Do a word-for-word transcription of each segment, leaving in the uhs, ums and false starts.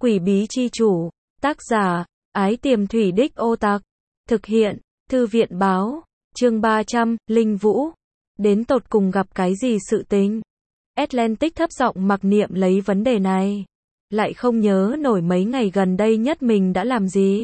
Quỷ bí chi chủ, tác giả, Ái Tiềm Thủy Đích Ô Tặc, thực hiện, Thư viện báo, chương ba trăm, Linh Vũ. Đến tột cùng gặp cái gì sự tình? Atlantic thấp giọng mặc niệm lấy vấn đề này. Lại không nhớ nổi mấy ngày gần đây nhất mình đã làm gì.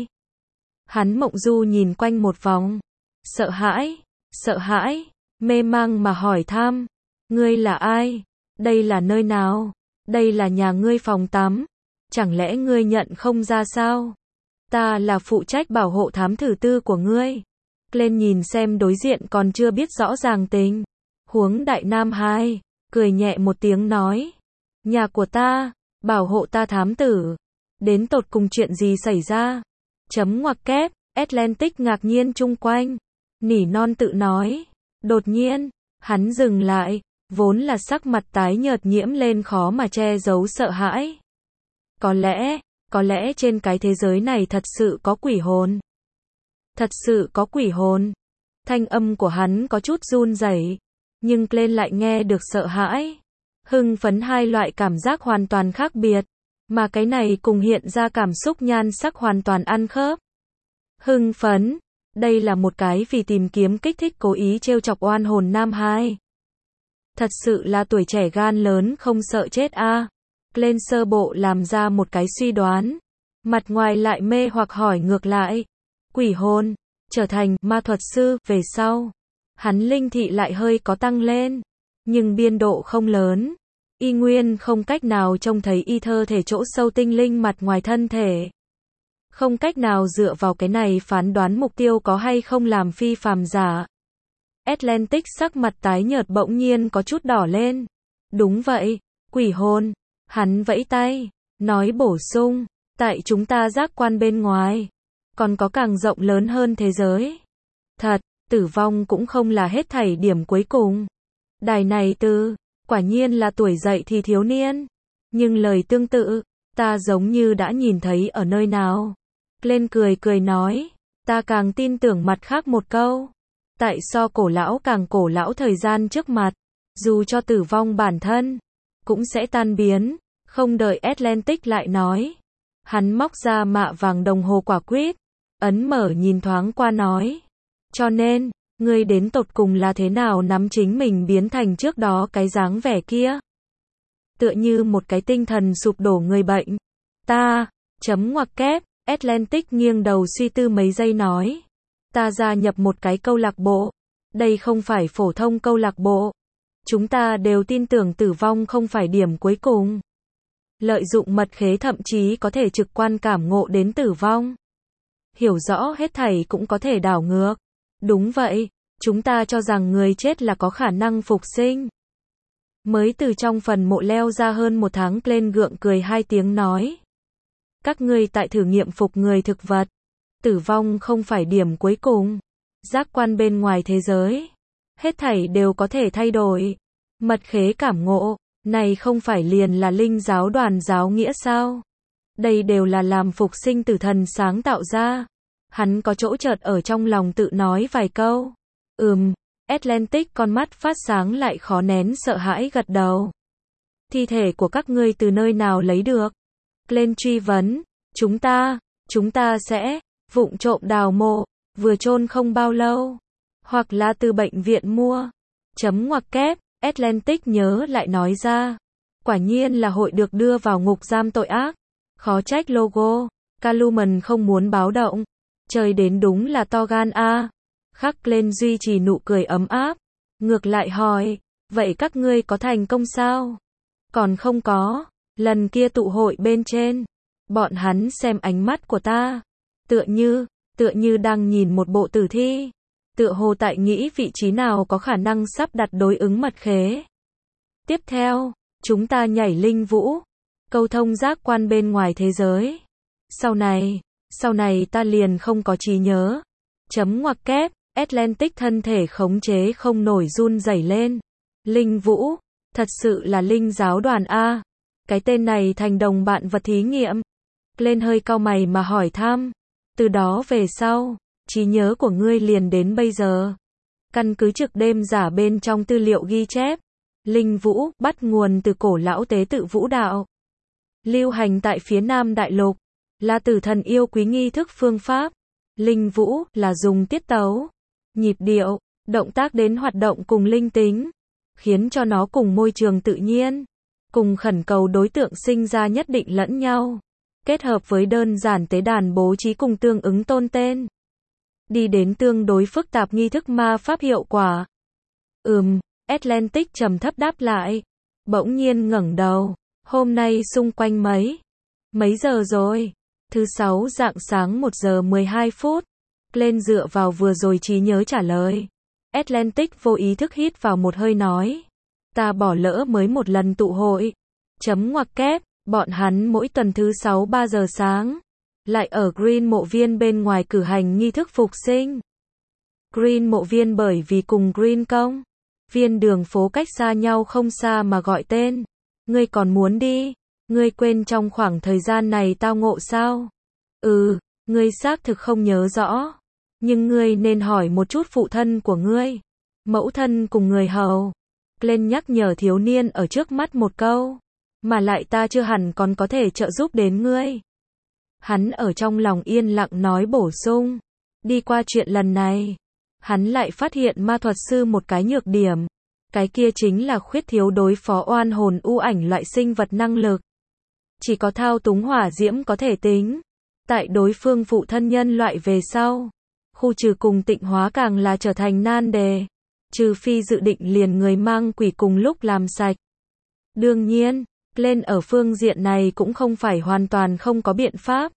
Hắn mộng du nhìn quanh một vòng. Sợ hãi, sợ hãi, mê mang mà hỏi thăm. Ngươi là ai? Đây là nơi nào? Đây là nhà ngươi phòng tắm. Chẳng lẽ ngươi nhận không ra sao? Ta là phụ trách bảo hộ thám thử tư của ngươi. Lên nhìn xem đối diện còn chưa biết rõ ràng tình huống. Đại Nam hai cười nhẹ một tiếng nói. Nhà của ta, bảo hộ ta thám tử. Đến tột cùng chuyện gì xảy ra? Chấm ngoặc kép, Atlantic ngạc nhiên chung quanh. Nỉ non tự nói. Đột nhiên, hắn dừng lại, vốn là sắc mặt tái nhợt nhiễm lên khó mà che giấu sợ hãi. Có lẽ, có lẽ trên cái thế giới này thật sự có quỷ hồn. Thật sự có quỷ hồn. Thanh âm của hắn có chút run rẩy, nhưng lên lại nghe được sợ hãi. Hưng phấn, hai loại cảm giác hoàn toàn khác biệt, mà cái này cùng hiện ra cảm xúc nhan sắc hoàn toàn ăn khớp. Hưng phấn, đây là một cái vì tìm kiếm kích thích cố ý trêu chọc oan hồn nam hai. Thật sự là tuổi trẻ gan lớn không sợ chết a. À. Lên sơ bộ làm ra một cái suy đoán, mặt ngoài lại mê hoặc hỏi ngược lại. Quỷ hồn, trở thành ma thuật sư, về sau, hắn linh thị lại hơi có tăng lên, nhưng biên độ không lớn. Y nguyên không cách nào trông thấy y thơ thể chỗ sâu tinh linh mặt ngoài thân thể. Không cách nào dựa vào cái này phán đoán mục tiêu có hay không làm phi phàm giả. Atlantic sắc mặt tái nhợt bỗng nhiên có chút đỏ lên. Đúng vậy, quỷ hồn. Hắn vẫy tay, nói bổ sung, tại chúng ta giác quan bên ngoài, còn có càng rộng lớn hơn thế giới. Thật, tử vong cũng không là hết thảy điểm cuối cùng. Đài này từ, quả nhiên là tuổi dậy thì thiếu niên. Nhưng lời tương tự, ta giống như đã nhìn thấy ở nơi nào. Lên cười cười nói, ta càng tin tưởng mặt khác một câu. Tại so cổ lão càng cổ lão thời gian trước mặt, dù cho tử vong bản thân cũng sẽ tan biến. Không đợi Atlantic lại nói, hắn móc ra mạ vàng đồng hồ quả quýt, ấn mở nhìn thoáng qua nói. Cho nên, ngươi đến tột cùng là thế nào nắm chính mình biến thành trước đó cái dáng vẻ kia? Tựa như một cái tinh thần sụp đổ người bệnh. Ta, chấm ngoặc kép, Atlantic nghiêng đầu suy tư mấy giây nói. Ta gia nhập một cái câu lạc bộ. Đây không phải phổ thông câu lạc bộ. Chúng ta đều tin tưởng tử vong không phải điểm cuối cùng. Lợi dụng mật khế thậm chí có thể trực quan cảm ngộ đến tử vong. Hiểu rõ hết thảy cũng có thể đảo ngược. Đúng vậy, chúng ta cho rằng người chết là có khả năng phục sinh. Mới từ trong phần mộ leo ra hơn một tháng, lên gượng cười hai tiếng nói. Các ngươi tại thử nghiệm phục người thực vật. Tử vong không phải điểm cuối cùng. Giác quan bên ngoài thế giới. Hết thảy đều có thể thay đổi. Mật khế cảm ngộ. Này không phải liền là linh giáo đoàn giáo nghĩa sao? Đây đều là làm phục sinh tử thần sáng tạo ra. Hắn có chỗ chợt ở trong lòng tự nói vài câu. Ừm, Atlantic con mắt phát sáng lại khó nén sợ hãi gật đầu. Thi thể của các ngươi từ nơi nào lấy được? Lên truy vấn, chúng ta, chúng ta sẽ vụng trộm đào mộ, vừa chôn không bao lâu, hoặc là từ bệnh viện mua. Chấm ngoặc kép. Atlantic nhớ lại nói ra. Quả nhiên là hội được đưa vào ngục giam tội ác. Khó trách logo. Calumen không muốn báo động. Trời đến đúng là to gan a. Khắc lên duy trì nụ cười ấm áp. Ngược lại hỏi. Vậy các ngươi có thành công sao? Còn không có. Lần kia tụ hội bên trên. Bọn hắn xem ánh mắt của ta. Tựa như, tựa như đang nhìn một bộ tử thi. Tựa hồ tại nghĩ vị trí nào có khả năng sắp đặt đối ứng mật khế. Tiếp theo, chúng ta nhảy linh vũ, câu thông giác quan bên ngoài thế giới. Sau này, sau này ta liền không có trí nhớ. Chấm ngoặc kép, Atlantic thân thể khống chế không nổi run rẩy lên. Linh vũ, thật sự là linh giáo đoàn A. Cái tên này thành đồng bạn vật thí nghiệm. Lên hơi cau mày mà hỏi thăm. Từ đó về sau, trí nhớ của ngươi liền đến bây giờ. Căn cứ trực đêm giả bên trong tư liệu ghi chép, linh vũ bắt nguồn từ cổ lão tế tự vũ đạo. lưu hành tại phía Nam Đại Lục, là tử thần yêu quý nghi thức phương pháp. Linh vũ là dùng tiết tấu, nhịp điệu, động tác đến hoạt động cùng linh tính, khiến cho nó cùng môi trường tự nhiên, cùng khẩn cầu đối tượng sinh ra nhất định lẫn nhau, kết hợp với đơn giản tế đàn bố trí cùng tương ứng tôn tên. Đi đến tương đối phức tạp nghi thức ma pháp hiệu quả. Ừm, Atlantic trầm thấp đáp lại. Bỗng nhiên ngẩng đầu. Hôm nay xung quanh mấy? Mấy giờ rồi? Thứ sáu rạng sáng một giờ mười hai phút. Glenn dựa vào vừa rồi trí nhớ trả lời. Atlantic vô ý thức hít vào một hơi nói. Ta bỏ lỡ mới một lần tụ hội. Chấm ngoặc kép, bọn hắn mỗi tuần thứ sáu ba giờ sáng. Lại ở Green mộ viên bên ngoài cử hành nghi thức phục sinh. Green mộ viên bởi vì cùng Green công viên đường phố cách xa nhau không xa mà gọi tên. Ngươi còn muốn đi? Ngươi quên trong khoảng thời gian này tao ngộ sao? Ừ, ngươi xác thực không nhớ rõ. Nhưng ngươi nên hỏi một chút phụ thân của ngươi. Mẫu thân cùng người hầu. Glenn nhắc nhở thiếu niên ở trước mắt một câu. Mà lại ta chưa hẳn còn có thể trợ giúp đến ngươi. Hắn ở trong lòng yên lặng nói bổ sung. Đi qua chuyện lần này, hắn lại phát hiện ma thuật sư một cái nhược điểm. Cái kia chính là khuyết thiếu đối phó oan hồn u ảnh loại sinh vật năng lực. Chỉ có thao túng hỏa diễm có thể tính. Tại đối phương phụ thân nhân loại về sau, khu trừ cùng tịnh hóa càng là trở thành nan đề. Trừ phi dự định liền người mang quỷ cùng lúc làm sạch. Đương nhiên, Glenn ở phương diện này cũng không phải hoàn toàn không có biện pháp.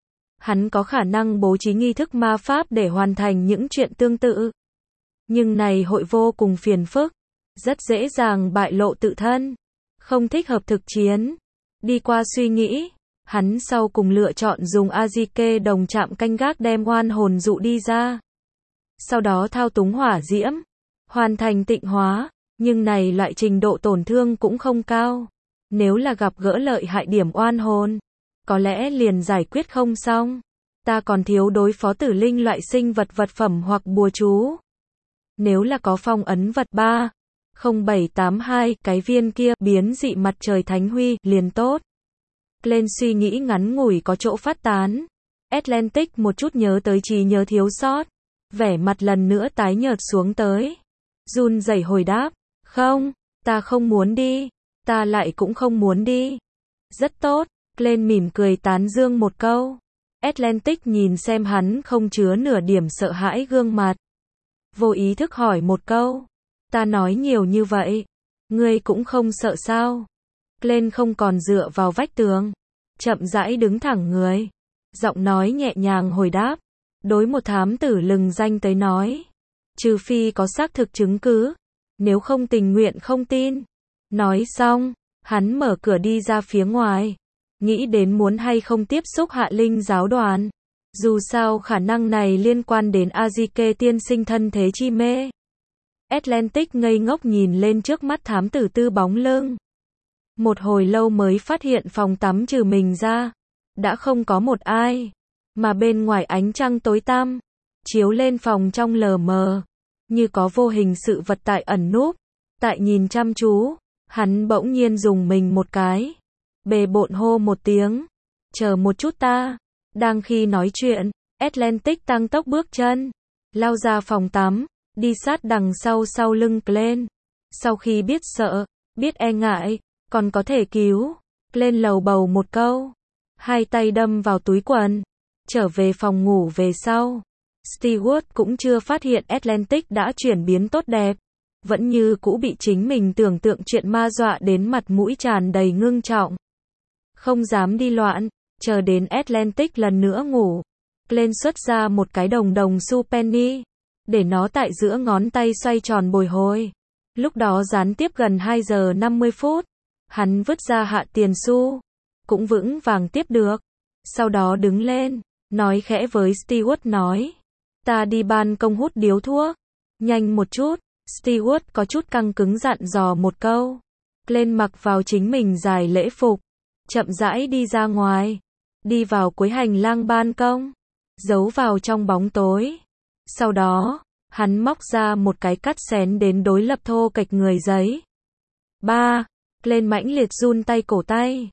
Hắn có khả năng bố trí nghi thức ma pháp để hoàn thành những chuyện tương tự. Nhưng này hội vô cùng phiền phức, rất dễ dàng bại lộ tự thân, không thích hợp thực chiến. Đi qua suy nghĩ, hắn sau cùng lựa chọn dùng Azike đồng chạm canh gác đem oan hồn dụ đi ra. Sau đó thao túng hỏa diễm, hoàn thành tịnh hóa, nhưng này loại trình độ tổn thương cũng không cao. Nếu là gặp gỡ lợi hại điểm oan hồn, có lẽ liền giải quyết không xong. Ta còn thiếu đối phó tử linh loại sinh vật vật phẩm hoặc bùa chú. Nếu là có phong ấn vật ba không bảy tám hai, cái viên kia biến dị mặt trời thánh huy liền tốt. Glenn suy nghĩ ngắn ngủi có chỗ phát tán. Atlantic một chút nhớ tới trí nhớ thiếu sót, vẻ mặt lần nữa tái nhợt xuống tới. Run rẩy hồi đáp, không, ta không muốn đi, ta lại cũng không muốn đi. Rất tốt, Glenn mỉm cười tán dương một câu. Atlantic nhìn xem hắn không chứa nửa điểm sợ hãi gương mặt. Vô ý thức hỏi một câu. Ta nói nhiều như vậy, ngươi cũng không sợ sao? Glenn không còn dựa vào vách tường, chậm rãi đứng thẳng người, giọng nói nhẹ nhàng hồi đáp. Đối một thám tử lừng danh tới nói, trừ phi có xác thực chứng cứ, nếu không tình nguyện không tin. Nói xong, hắn mở cửa đi ra phía ngoài, nghĩ đến muốn hay không tiếp xúc hạ linh giáo đoàn. Dù sao khả năng này liên quan đến Azike tiên sinh thân thế chi mê. Atlantic ngây ngốc nhìn lên trước mắt thám tử tư bóng lưng. Một hồi lâu mới phát hiện phòng tắm trừ mình ra, đã không có một ai. Mà bên ngoài ánh trăng tối tăm, chiếu lên phòng trong lờ mờ, như có vô hình sự vật tại ẩn núp. Tại nhìn chăm chú, hắn bỗng nhiên dùng mình một cái. Bề bộn hô một tiếng. Chờ một chút ta. Đang khi nói chuyện, Atlantic tăng tốc bước chân, lao ra phòng tắm, đi sát đằng sau sau lưng Glenn. Sau khi biết sợ, biết e ngại, còn có thể cứu, Glenn lầu bầu một câu. Hai tay đâm vào túi quần, trở về phòng ngủ về sau. Stewart cũng chưa phát hiện Atlantic đã chuyển biến tốt đẹp. Vẫn như cũ bị chính mình tưởng tượng chuyện ma dọa đến mặt mũi tràn đầy ngưng trọng. Không dám đi loạn, chờ đến Atlantic lần nữa ngủ. Glenn xuất ra một cái đồng đồng xu penny, để nó tại giữa ngón tay xoay tròn bồi hồi. Lúc đó gián tiếp gần hai giờ năm mươi phút. Hắn vứt ra hạ tiền xu, cũng vững vàng tiếp được. Sau đó đứng lên, nói khẽ với Stewart nói. Ta đi ban công hút điếu thuốc. Nhanh một chút. Stewart có chút căng cứng dặn dò một câu. Glenn mặc vào chính mình dài lễ phục, chậm rãi đi ra ngoài, đi vào cuối hành lang ban công, giấu vào trong bóng tối. Sau đó, hắn móc ra một cái cắt xén đến đối lập thô kệch người giấy. Ba, Glenn mãnh liệt run tay cổ tay,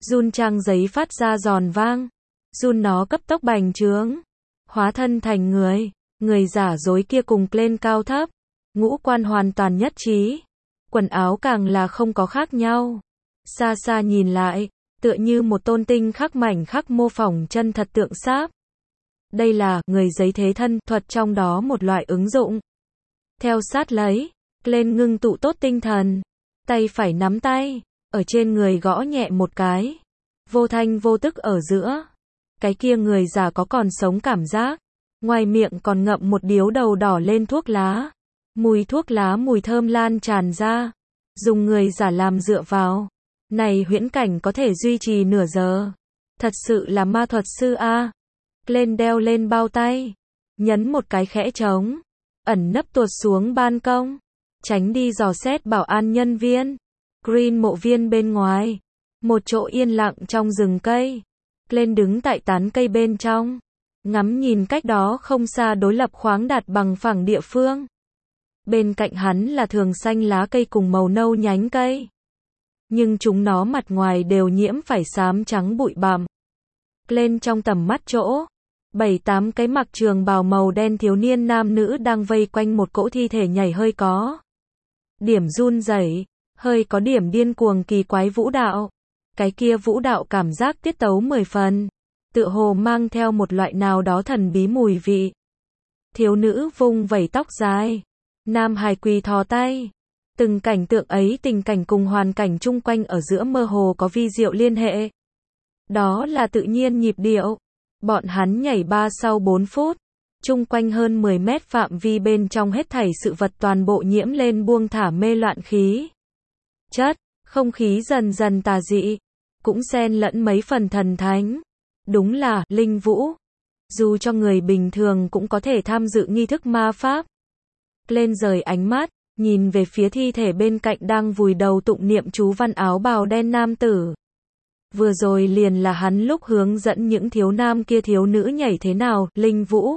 Run trang giấy phát ra giòn vang. Run nó cấp tốc bành trướng. Hóa thân thành người. Người giả dối kia cùng lên cao thấp. Ngũ quan hoàn toàn nhất trí. Quần áo càng là không có khác nhau. Xa xa nhìn lại, tựa như một tôn tinh khắc mảnh khắc mô phỏng chân thật tượng sáp. Đây là người giấy thế thân thuật trong đó một loại ứng dụng. Theo sát lấy, lên ngưng tụ tốt tinh thần. Tay phải nắm tay, ở trên người gõ nhẹ một cái. Vô thanh vô tức ở giữa. Cái kia người già có còn sống cảm giác. Ngoài miệng còn ngậm một điếu đầu đỏ lên thuốc lá. Mùi thuốc lá mùi thơm lan tràn ra. Dùng người giả làm dựa vào. Này huyễn cảnh có thể duy trì nửa giờ. Thật sự là ma thuật sư a. Lên đeo lên bao tay. Nhấn một cái khẽ trống. Ẩn nấp tuột xuống ban công. Tránh đi dò xét bảo an nhân viên. Green mộ viên bên ngoài. Một chỗ yên lặng trong rừng cây. Lên đứng tại tán cây bên trong. Ngắm nhìn cách đó không xa đối lập khoáng đạt bằng phẳng địa phương. Bên cạnh hắn là thường xanh lá cây cùng màu nâu nhánh cây. Nhưng chúng nó mặt ngoài đều nhiễm phải xám trắng bụi bặm. Lên trong tầm mắt chỗ. Bảy tám cái mặc trường bào màu đen thiếu niên nam nữ đang vây quanh một cỗ thi thể nhảy hơi có. Điểm run rẩy, hơi có điểm điên cuồng kỳ quái vũ đạo. Cái kia vũ đạo cảm giác tiết tấu mười phần. Tựa hồ mang theo một loại nào đó thần bí mùi vị. Thiếu nữ vung vẩy tóc dài. Nam hài quỳ thò tay. Từng cảnh tượng ấy tình cảnh cùng hoàn cảnh chung quanh ở giữa mơ hồ có vi diệu liên hệ. Đó là tự nhiên nhịp điệu. Bọn hắn nhảy ba sau bốn phút. Chung quanh hơn mười mét phạm vi bên trong hết thảy sự vật toàn bộ nhiễm lên buông thả mê loạn khí. Chất, không khí dần dần tà dị. Cũng xen lẫn mấy phần thần thánh. Đúng là, linh vũ. Dù cho người bình thường cũng có thể tham dự nghi thức ma pháp. Lên rời ánh mắt, nhìn về phía thi thể bên cạnh đang vùi đầu tụng niệm chú văn áo bào đen nam tử. Vừa rồi liền là hắn lúc hướng dẫn những thiếu nam kia thiếu nữ nhảy thế nào, linh vũ.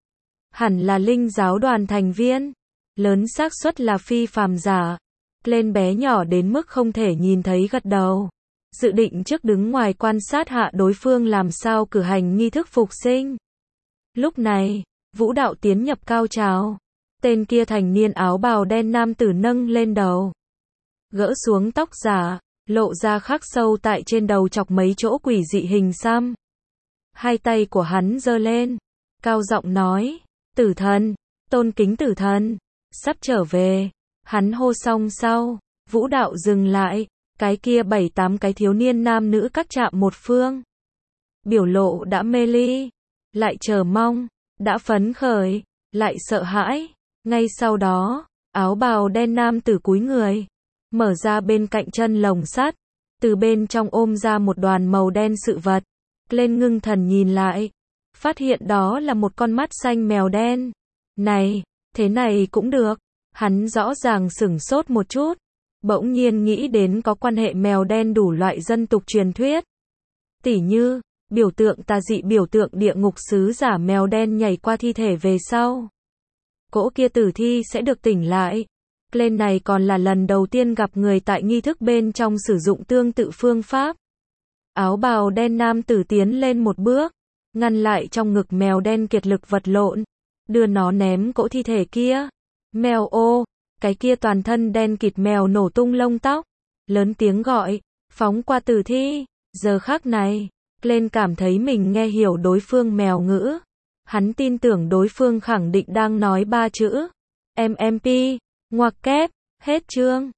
Hẳn là linh giáo đoàn thành viên. Lớn xác suất là phi phàm giả. Lên bé nhỏ đến mức không thể nhìn thấy gật đầu. Dự định trước đứng ngoài quan sát hạ đối phương làm sao cử hành nghi thức phục sinh. Lúc này, vũ đạo tiến nhập cao trào. Tên kia thành niên áo bào đen nam tử nâng lên đầu. Gỡ xuống tóc giả, lộ ra khắc sâu tại trên đầu chọc mấy chỗ quỷ dị hình xăm. Hai tay của hắn giơ lên, cao giọng nói, tử thần, tôn kính tử thần, sắp trở về. Hắn hô xong sau, vũ đạo dừng lại, cái kia bảy tám cái thiếu niên nam nữ cắt chạm một phương. Biểu lộ đã mê ly, lại chờ mong, đã phấn khởi, lại sợ hãi. Ngay sau đó, áo bào đen nam tử cúi người, mở ra bên cạnh chân lồng sắt, từ bên trong ôm ra một đoàn màu đen sự vật. Lên ngưng thần nhìn lại, phát hiện đó là một con mắt xanh mèo đen. Này, thế này cũng được. Hắn rõ ràng sửng sốt một chút, bỗng nhiên nghĩ đến có quan hệ mèo đen đủ loại dân tục truyền thuyết. Tỉ như, biểu tượng tà dị biểu tượng địa ngục sứ giả mèo đen nhảy qua thi thể về sau. Cỗ kia tử thi sẽ được tỉnh lại. Lên này còn là lần đầu tiên gặp người tại nghi thức bên trong sử dụng tương tự phương pháp. Áo bào đen nam tử tiến lên một bước, ngăn lại trong ngực mèo đen kiệt lực vật lộn, đưa nó ném cỗ thi thể kia. Mèo ô, cái kia toàn thân đen kịt mèo nổ tung lông tóc, lớn tiếng gọi, phóng qua tử thi. Giờ khắc này, lên cảm thấy mình nghe hiểu đối phương mèo ngữ. Hắn tin tưởng đối phương khẳng định đang nói ba chữ. em em pê, ngoặc kép, hết chương.